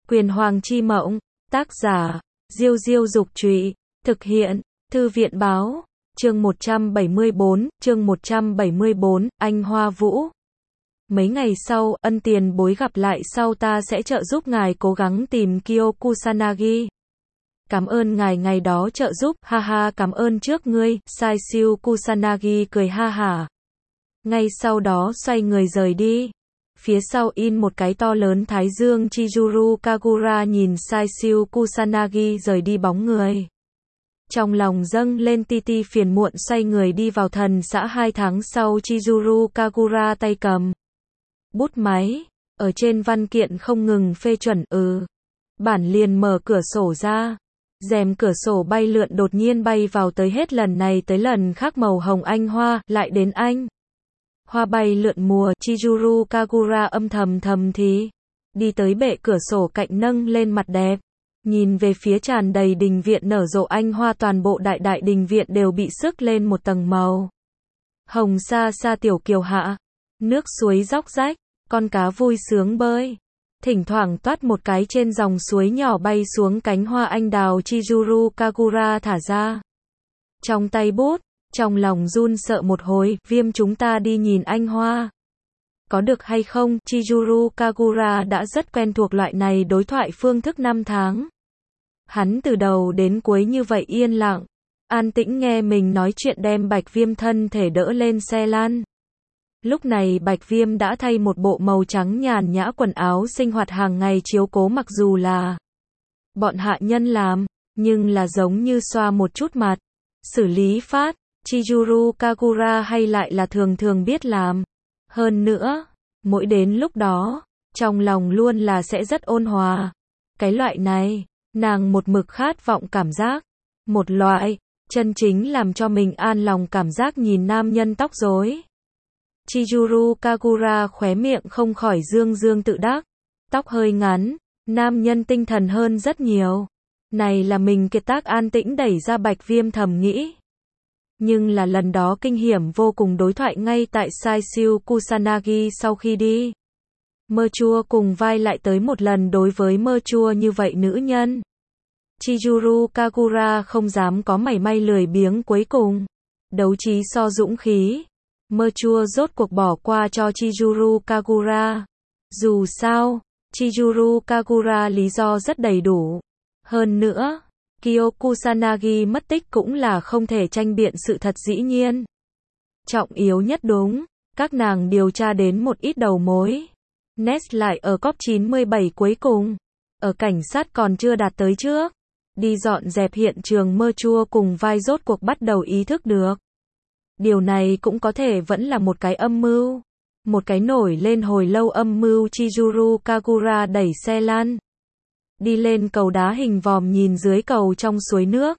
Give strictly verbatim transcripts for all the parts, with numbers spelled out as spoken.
Quyền Hoàng chi mộng, tác giả, Diêu Diêu Dục Trụy, thực hiện, Thư viện Báo, chương một trăm bảy mươi tư, chương một trăm bảy mươi tư, anh Hoa Vũ. Mấy ngày sau, ân tiền bối gặp lại sau ta sẽ trợ giúp ngài cố gắng tìm Kyo Kusanagi. Cảm ơn ngài ngày đó trợ giúp, ha ha cảm ơn trước ngươi, Saisyu Kusanagi cười ha hả. Ngay sau đó xoay người rời đi. Phía sau in một cái to lớn thái dương Chizuru Kagura nhìn Saisyu Kusanagi rời đi bóng người. Trong lòng dâng lên ti ti phiền muộn xoay người đi vào thần xã hai tháng sau Chizuru Kagura tay cầm bút máy, ở trên văn kiện không ngừng phê chuẩn ừ. Bản liền mở cửa sổ ra. Rèm cửa sổ bay lượn đột nhiên bay vào tới hết lần này tới lần khác màu hồng anh hoa, lại đến anh. Hoa bay lượn mùa, Chizuru Kagura âm thầm thầm thì. Đi tới bệ cửa sổ cạnh nâng lên mặt đẹp. Nhìn về phía tràn đầy đình viện nở rộ anh hoa toàn bộ đại đại đình viện đều bị sức lên một tầng màu. Hồng xa xa tiểu kiều hạ. Nước suối róc rách, con cá vui sướng bơi. Thỉnh thoảng toát một cái trên dòng suối nhỏ bay xuống cánh hoa anh đào Chizuru Kagura thả ra. Trong tay bút, trong lòng run sợ một hồi, viêm chúng ta đi nhìn anh hoa. Có được hay không, Chizuru Kagura đã rất quen thuộc loại này đối thoại phương thức năm tháng. Hắn từ đầu đến cuối như vậy yên lặng, an tĩnh nghe mình nói chuyện đem Bạch Viêm thân thể đỡ lên xe lăn. Lúc này Bạch Viêm đã thay một bộ màu trắng nhàn nhã quần áo sinh hoạt hàng ngày chiếu cố mặc dù là bọn hạ nhân làm, nhưng là giống như xoa một chút mặt, xử lý phát, Chizuru Kagura hay lại là thường thường biết làm. Hơn nữa, mỗi đến lúc đó, trong lòng luôn là sẽ rất ôn hòa. Cái loại này, nàng một mực khát vọng cảm giác, một loại, chân chính làm cho mình an lòng cảm giác nhìn nam nhân tóc rối. Chizuru Kagura khóe miệng không khỏi dương dương tự đắc. Tóc hơi ngắn, nam nhân tinh thần hơn rất nhiều. Này là mình kiệt tác an tĩnh đẩy ra Bạch Viêm thầm nghĩ. Nhưng là lần đó kinh hiểm vô cùng đối thoại ngay tại Saisyu Kusanagi sau khi đi. Mơ chua cùng vai lại tới một lần đối với mơ chua như vậy nữ nhân. Chizuru Kagura không dám có mảy may lười biếng cuối cùng. Đấu trí so dũng khí. Mơ chua rốt cuộc bỏ qua cho Chizuru Kagura. Dù sao, Chizuru Kagura lý do rất đầy đủ. Hơn nữa, Kyo Kusanagi mất tích cũng là không thể tranh biện sự thật dĩ nhiên. Trọng yếu nhất đúng, các nàng điều tra đến một ít đầu mối. Nest lại ở cop chín mươi bảy cuối cùng. Ở cảnh sát còn chưa đạt tới trước. Đi dọn dẹp hiện trường mơ chua cùng vai rốt cuộc bắt đầu ý thức được. Điều này cũng có thể vẫn là một cái âm mưu. Một cái nổi lên hồi lâu âm mưu Chizuru Kagura đẩy xe lăn. Đi lên cầu đá hình vòm nhìn dưới cầu trong suối nước.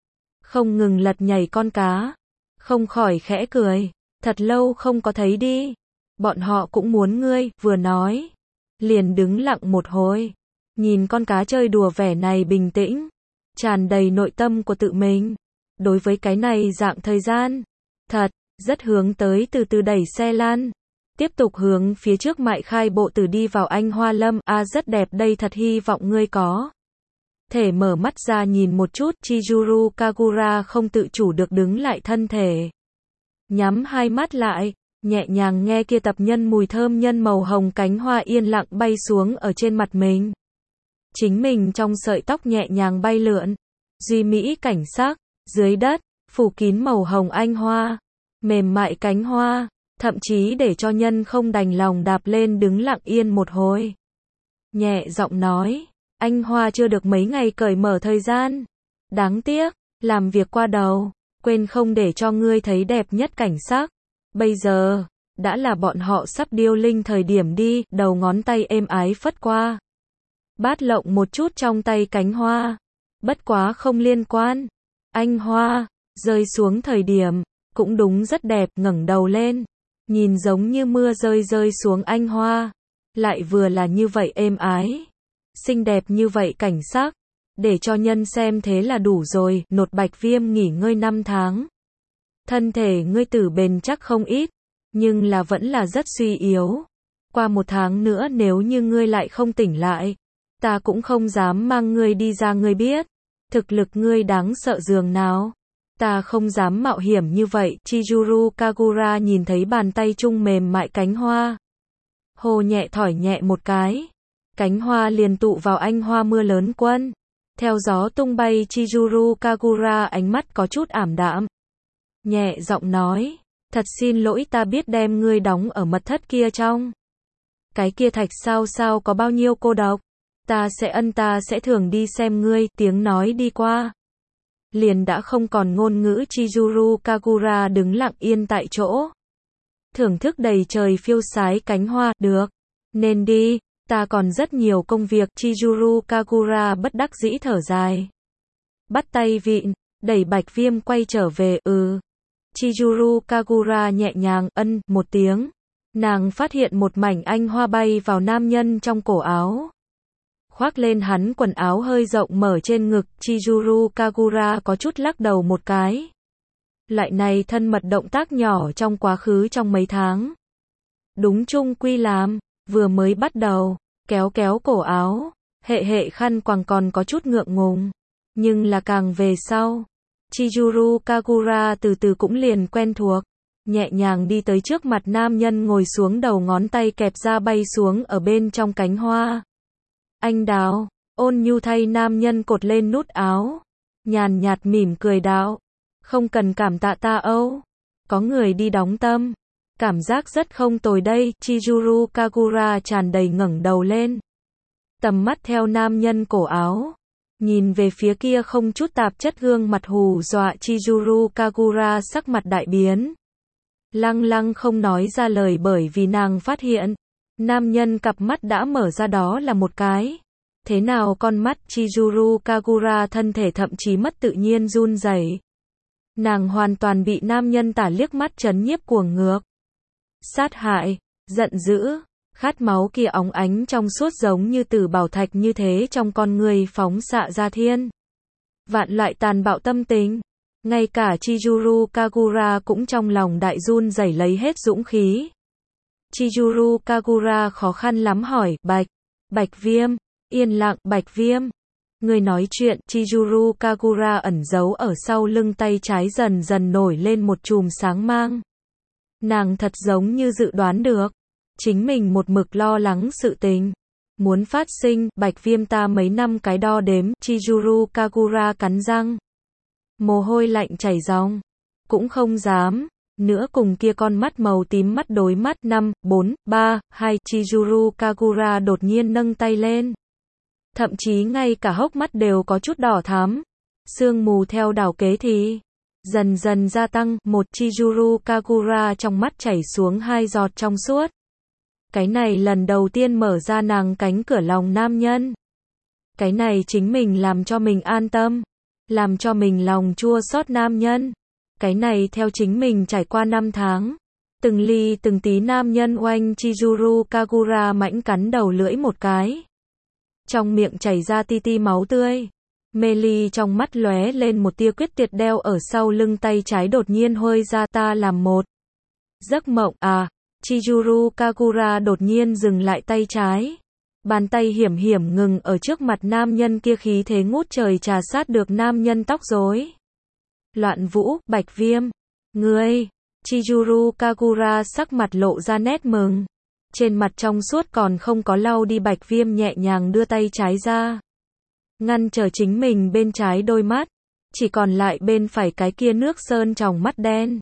Không ngừng lật nhảy con cá. Không khỏi khẽ cười. Thật lâu không có thấy đi. Bọn họ cũng muốn ngươi, vừa nói. Liền đứng lặng một hồi. Nhìn con cá chơi đùa vẻ này bình tĩnh. Tràn đầy nội tâm của tự mình. Đối với cái này dạng thời gian. Thật, rất hướng tới từ từ đẩy xe lăn. Tiếp tục hướng phía trước mại khai bộ từ đi vào anh Hoa Lâm. A à, rất đẹp đây thật hy vọng ngươi có thể mở mắt ra nhìn một chút. Chizuru Kagura không tự chủ được đứng lại thân thể. Nhắm hai mắt lại, nhẹ nhàng nghe kia tập nhân mùi thơm nhân màu hồng cánh hoa yên lặng bay xuống ở trên mặt mình. Chính mình trong sợi tóc nhẹ nhàng bay lượn. Duy mỹ cảnh sắc, dưới đất, phủ kín màu hồng anh hoa. Mềm mại cánh hoa. Thậm chí để cho nhân không đành lòng đạp lên đứng lặng yên một hồi. Nhẹ giọng nói, anh hoa chưa được mấy ngày cởi mở thời gian. Đáng tiếc, làm việc qua đầu, quên không để cho ngươi thấy đẹp nhất cảnh sắc. Bây giờ, đã là bọn họ sắp điêu linh thời điểm đi, đầu ngón tay êm ái phất qua. Bát lộng một chút trong tay cánh hoa. Bất quá không liên quan. Anh hoa, rơi xuống thời điểm, cũng đúng rất đẹp, ngẩng đầu lên. Nhìn giống như mưa rơi rơi xuống anh hoa. Lại vừa là như vậy êm ái. Xinh đẹp như vậy cảnh sắc. Để cho nhân xem thế là đủ rồi. Nột Bạch Viêm nghỉ ngơi năm tháng. Thân thể ngươi tử bền chắc không ít. Nhưng là vẫn là rất suy yếu. Qua một tháng nữa nếu như ngươi lại không tỉnh lại. Ta cũng không dám mang ngươi đi ra ngươi biết. Thực lực ngươi đáng sợ giường nào. Ta không dám mạo hiểm như vậy. Chizuru Kagura nhìn thấy bàn tay trung mềm mại cánh hoa. Hồ nhẹ thỏi nhẹ một cái. Cánh hoa liền tụ vào anh hoa mưa lớn quân. Theo gió tung bay Chizuru Kagura ánh mắt có chút ảm đạm. Nhẹ giọng nói. Thật xin lỗi ta biết đem ngươi đóng ở mật thất kia trong. Cái kia thạch sao sao có bao nhiêu cô độc. Ta sẽ ân ta sẽ thường đi xem ngươi. Tiếng nói đi qua. Liền đã không còn ngôn ngữ. Chizuru Kagura đứng lặng yên tại chỗ. Thưởng thức đầy trời phiêu sái cánh hoa. Được. Nên đi. Ta còn rất nhiều công việc. Chizuru Kagura bất đắc dĩ thở dài. Bắt tay vịn. Đẩy Bạch Viêm quay trở về. Ừ. Chizuru Kagura nhẹ nhàng ân một tiếng. Nàng phát hiện một mảnh anh hoa bay vào nam nhân trong cổ áo. Khoác lên hắn quần áo hơi rộng mở trên ngực. Chizuru Kagura có chút lắc đầu một cái. Loại này thân mật động tác nhỏ trong quá khứ trong mấy tháng. Đúng chung quy làm. Vừa mới bắt đầu. Kéo kéo cổ áo. Hệ hệ khăn quàng còn có chút ngượng ngùng. Nhưng là càng về sau. Chizuru Kagura từ từ cũng liền quen thuộc. Nhẹ nhàng đi tới trước mặt nam nhân ngồi xuống đầu ngón tay kẹp ra bay xuống ở bên trong cánh hoa. Anh đào. Ôn nhu thay nam nhân cột lên nút áo. Nhàn nhạt mỉm cười đạo. Không cần cảm tạ ta âu. Có người đi đóng tâm. Cảm giác rất không tồi đây. Chizuru Kagura tràn đầy ngẩng đầu lên. Tầm mắt theo nam nhân cổ áo. Nhìn về phía kia không chút tạp chất gương mặt hù dọa. Chizuru Kagura sắc mặt đại biến. Lăng lăng không nói ra lời bởi vì nàng phát hiện. Nam nhân cặp mắt đã mở ra đó là một cái. Thế nào con mắt. Chizuru Kagura thân thể thậm chí mất tự nhiên run rẩy. Nàng hoàn toàn bị nam nhân tả liếc mắt chấn nhiếp cuồng ngược. Sát hại. Giận dữ. Khát máu kia óng ánh trong suốt giống như tử bảo thạch như thế trong con người phóng xạ ra thiên. Vạn loại tàn bạo tâm tình. Ngay cả Chizuru Kagura cũng trong lòng đại run rẩy lấy hết dũng khí. Chizuru Kagura khó khăn lắm hỏi, Bạch, Bạch Viêm, yên lặng, Bạch Viêm. Người nói chuyện. Chizuru Kagura ẩn giấu ở sau lưng tay trái dần dần nổi lên một chùm sáng mang. Nàng thật giống như dự đoán được. Chính mình một mực lo lắng sự tình. Muốn phát sinh. Bạch Viêm ta mấy năm cái đo đếm. Chizuru Kagura cắn răng. Mồ hôi lạnh chảy ròng. Cũng không dám. Nữa cùng kia con mắt màu tím mắt đối mắt. Năm, bốn, ba, hai. Chizuru Kagura đột nhiên nâng tay lên. Thậm chí ngay cả hốc mắt đều có chút đỏ thắm. Sương mù theo đảo kế thì dần dần gia tăng. Một. Chizuru Kagura trong mắt chảy xuống hai giọt trong suốt. Cái này lần đầu tiên mở ra nàng cánh cửa lòng nam nhân. Cái này chính mình làm cho mình an tâm. Làm cho mình lòng chua xót nam nhân. Cái này theo chính mình trải qua năm tháng. Từng ly từng tí nam nhân oanh. Chizuru Kagura mãnh cắn đầu lưỡi một cái. Trong miệng chảy ra ti ti máu tươi. Mê ly trong mắt lóe lên một tia quyết tuyệt đeo ở sau lưng tay trái đột nhiên hôi ra ta làm một. Giấc mộng à. Chizuru Kagura đột nhiên dừng lại tay trái. Bàn tay hiểm hiểm ngừng ở trước mặt nam nhân kia khí thế ngút trời trà sát được nam nhân tóc rối. Loạn vũ, Bạch Viêm. Ngươi. Chizuru Kagura sắc mặt lộ ra nét mừng. Trên mặt trong suốt còn không có lau đi. Bạch Viêm nhẹ nhàng đưa tay trái ra. Ngăn trở chính mình bên trái đôi mắt. Chỉ còn lại bên phải cái kia nước sơn tròng mắt đen.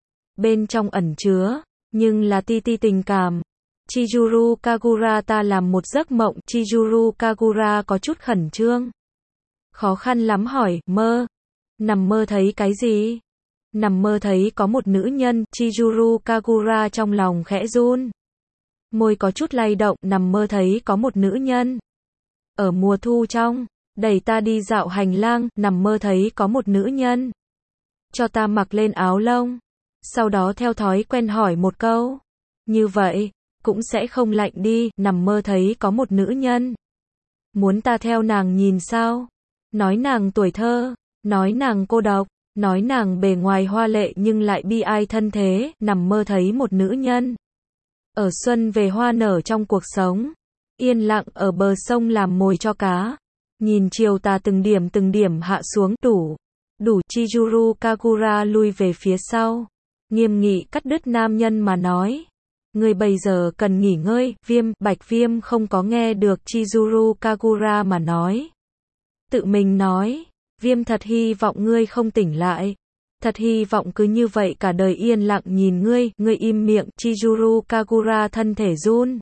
Bên trong ẩn chứa. Nhưng là ti ti tình cảm. Chizuru Kagura ta làm một giấc mộng. Chizuru Kagura có chút khẩn trương. Khó khăn lắm hỏi, mơ. Nằm mơ thấy cái gì? Nằm mơ thấy có một nữ nhân. Chizuru Kagura trong lòng khẽ run. Môi có chút lay động. Nằm mơ thấy có một nữ nhân. Ở mùa thu trong. Đẩy ta đi dạo hành lang. Nằm mơ thấy có một nữ nhân. Cho ta mặc lên áo lông. Sau đó theo thói quen hỏi một câu. Như vậy. Cũng sẽ không lạnh đi. Nằm mơ thấy có một nữ nhân. Muốn ta theo nàng nhìn sao? Nói nàng tuổi thơ. Nói nàng cô độc. Nói nàng bề ngoài hoa lệ nhưng lại bi ai thân thế. Nằm mơ thấy một nữ nhân. Ở xuân về hoa nở trong cuộc sống. yên lặng ở bờ sông làm mồi cho cá. Nhìn chiều tà từng điểm từng điểm hạ xuống, đủ, đủ, Chizuru Kagura lui về phía sau. Nghiêm nghị cắt đứt nam nhân mà nói. Người bây giờ cần nghỉ ngơi, Viêm, Bạch Viêm không có nghe được Chizuru Kagura mà nói. Tự mình nói, Viêm thật hy vọng ngươi không tỉnh lại. Thật hy vọng cứ như vậy cả đời yên lặng nhìn ngươi, ngươi im miệng, Chizuru Kagura thân thể run.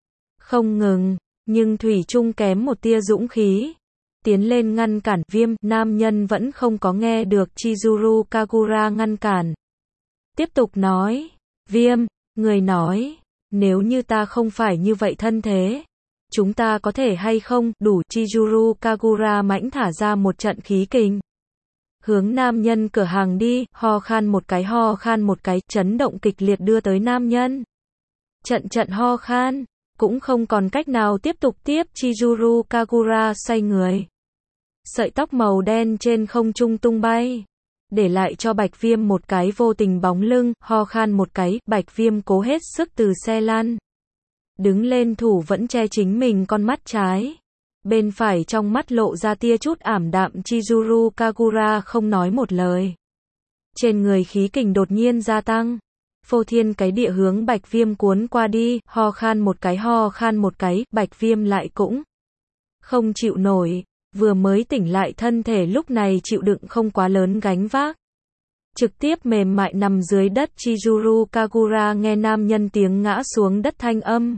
Không ngừng, nhưng Thủy Chung kém một tia dũng khí. Tiến lên ngăn cản, Viêm, nam nhân vẫn không có nghe được Chizuru Kagura ngăn cản. Tiếp tục nói, Viêm, người nói, nếu như ta không phải như vậy thân thế, chúng ta có thể hay không, đủ, Chizuru Kagura mãnh thả ra một trận khí kình. Hướng nam nhân cửa hàng đi, ho khan một cái ho khan một cái, chấn động kịch liệt đưa tới nam nhân. Trận trận ho khan, cũng không còn cách nào tiếp tục tiếp, Chizuru Kagura xoay người. Sợi tóc màu đen trên không trung tung bay. Để lại cho Bạch Viêm một cái vô tình bóng lưng, ho khan một cái, Bạch Viêm cố hết sức từ xe lăn. Đứng lên thủ vẫn che chính mình con mắt trái. Bên phải trong mắt lộ ra tia chút ảm đạm, Chizuru Kagura không nói một lời. Trên người khí kình đột nhiên gia tăng. Phô thiên cái địa hướng Bạch Viêm cuốn qua đi, ho khan một cái ho khan một cái, Bạch Viêm lại cũng không chịu nổi. Vừa mới tỉnh lại thân thể lúc này chịu đựng không quá lớn gánh vác. Trực tiếp mềm mại nằm dưới đất, Chizuru Kagura nghe nam nhân tiếng ngã xuống đất thanh âm.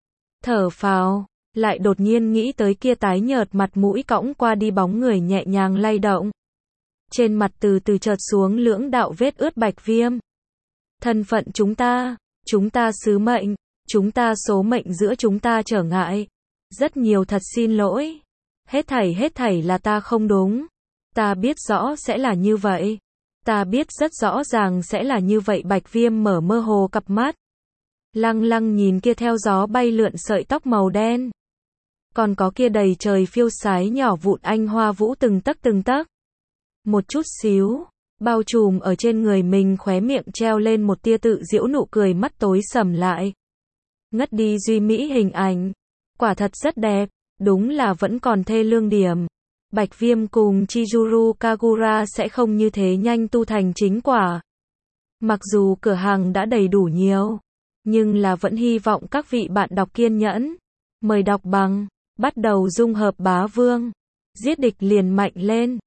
Thở phào, lại đột nhiên nghĩ tới kia tái nhợt mặt mũi cõng qua đi bóng người nhẹ nhàng lay động. Trên mặt từ từ chợt xuống lưỡng đạo vết ướt. Bạch Viêm. Thân phận chúng ta, chúng ta sứ mệnh, chúng ta số mệnh giữa chúng ta trở ngại. Rất nhiều thật xin lỗi. Hết thảy hết thảy là ta không đúng. Ta biết rõ sẽ là như vậy. Ta biết rất rõ ràng sẽ là như vậy. Bạch Viêm mở mơ hồ cặp mắt. Lăng lăng nhìn kia theo gió bay lượn sợi tóc màu đen. Còn có kia đầy trời phiêu sái nhỏ vụn anh hoa vũ từng tấc từng tấc. Một chút xíu, bao trùm ở trên người mình, khóe miệng treo lên một tia tự giễu nụ cười, mắt tối sầm lại. Ngất đi duy mỹ hình ảnh. Quả thật rất đẹp. Đúng là vẫn còn thê lương điểm. Bạch Viêm cùng Chizuru Kagura sẽ không như thế nhanh tu thành chính quả. Mặc dù cửa hàng đã đầy đủ nhiều, nhưng là vẫn hy vọng các vị bạn đọc kiên nhẫn. Mời đọc bằng, bắt đầu dung hợp bá vương. Giết địch liền mạnh lên.